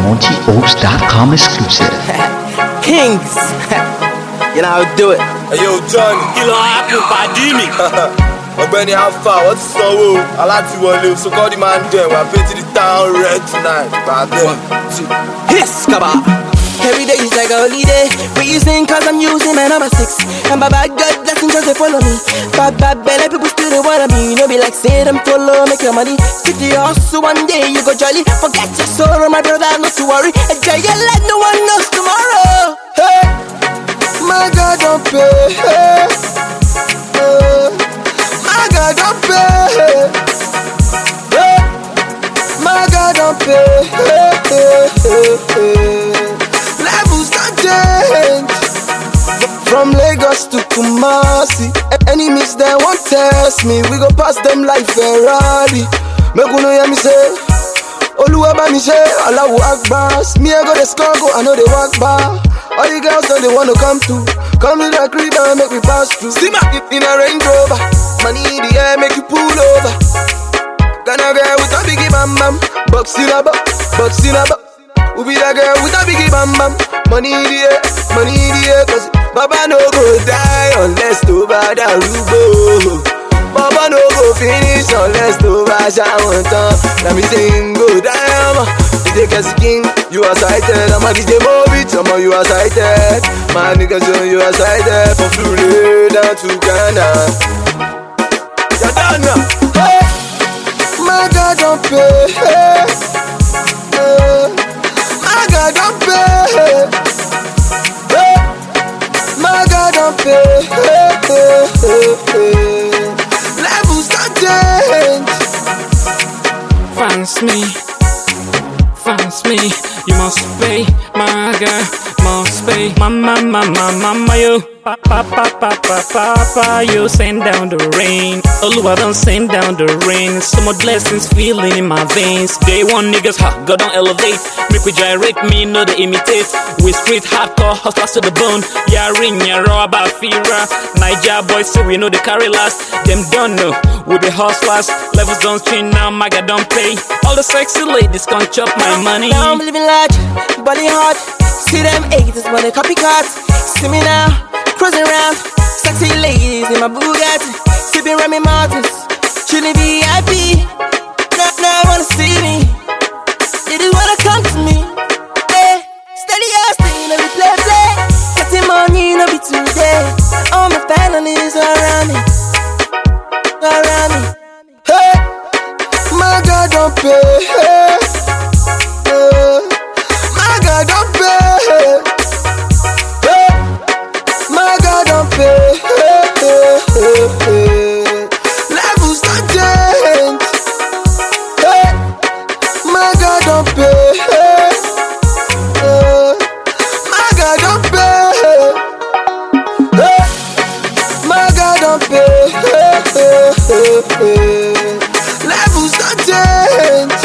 MojiOaks.com exclusive. Kings. You know how to do it. Hey yo, John. Kilo happen, Padimi. Ọ̀gbẹ́ni Alpha, wọ́n ti sanwó alátiwọlé, so call the man there. We're painting the town red tonight. Yes, Kaba. Every day is like a holiday. We using cause I'm using my number 6. And my bad God blessings just they follow me. Bad belly people still they wanna be. You know be like say them follow, make your money. City hustle one day you go jolly. Forget your sorrow, my brother, not to worry. Enjoy your life, no one knows tomorrow. Hey, my God don't pay. Hey, my God don't pay. Hey, my God don't pay. Levels don't change. From Lagos to Kumasi, enemies they won't test me. We go past them like Ferrari. Make you know hear me say, Oluwa ba mi say, Allahu Akbar. Me I go the struggle, I know they walk bar. All the girls don't they wanna come to the crib and make me pass through. See my in a Range Rover, money in the air make you pull over. Gonna girl with a biggie bam bam, box in a box, box in a box. Who be that girl with a biggie bam bam, money in the air, cause Baba no go die unless to buy the rubo. Baba no go finish unless to buy one time. Let me sing go down. DJ King, you are sighted. I'm a DJ Mobit, some of you are sighted. My niggas, you are sighted. From Florida to Ghana. You're done now. Hey, my God don't pay. Hey, my God don't pay. Hey, my God don't pay. Levels don't change. Fans me, you must pay, my girl, must pay, mama, you, papa, you send down the rain, Oluwa don't send down the rain, so much blessings feeling in my veins, day one niggas, go down elevate, make we gyrate, me know they imitate, we street hardcore, hustlers to the bone, yeah ring, yeah raw about Fira, Niger boys say we know they carry last, them don't know, we the hustlers, levels don't change now, my God don't pay, all the sexy ladies can't chop my money. Now I'm living large, body hot. See them haters when they copycats. See me now, cruising around. Sexy ladies in my Bugatti. Sipping Remy Martins, chilling VIP. Now wanna see me. They just wanna come to me. Hey, steady ass thing, no be play. Getting money, no be today. All my families around me. Hey, my God don't pay. Hey. My God don't pay. My God don't pay. Levels don't change. My God don't pay. My God don't pay. My God don't pay. Levels don't change.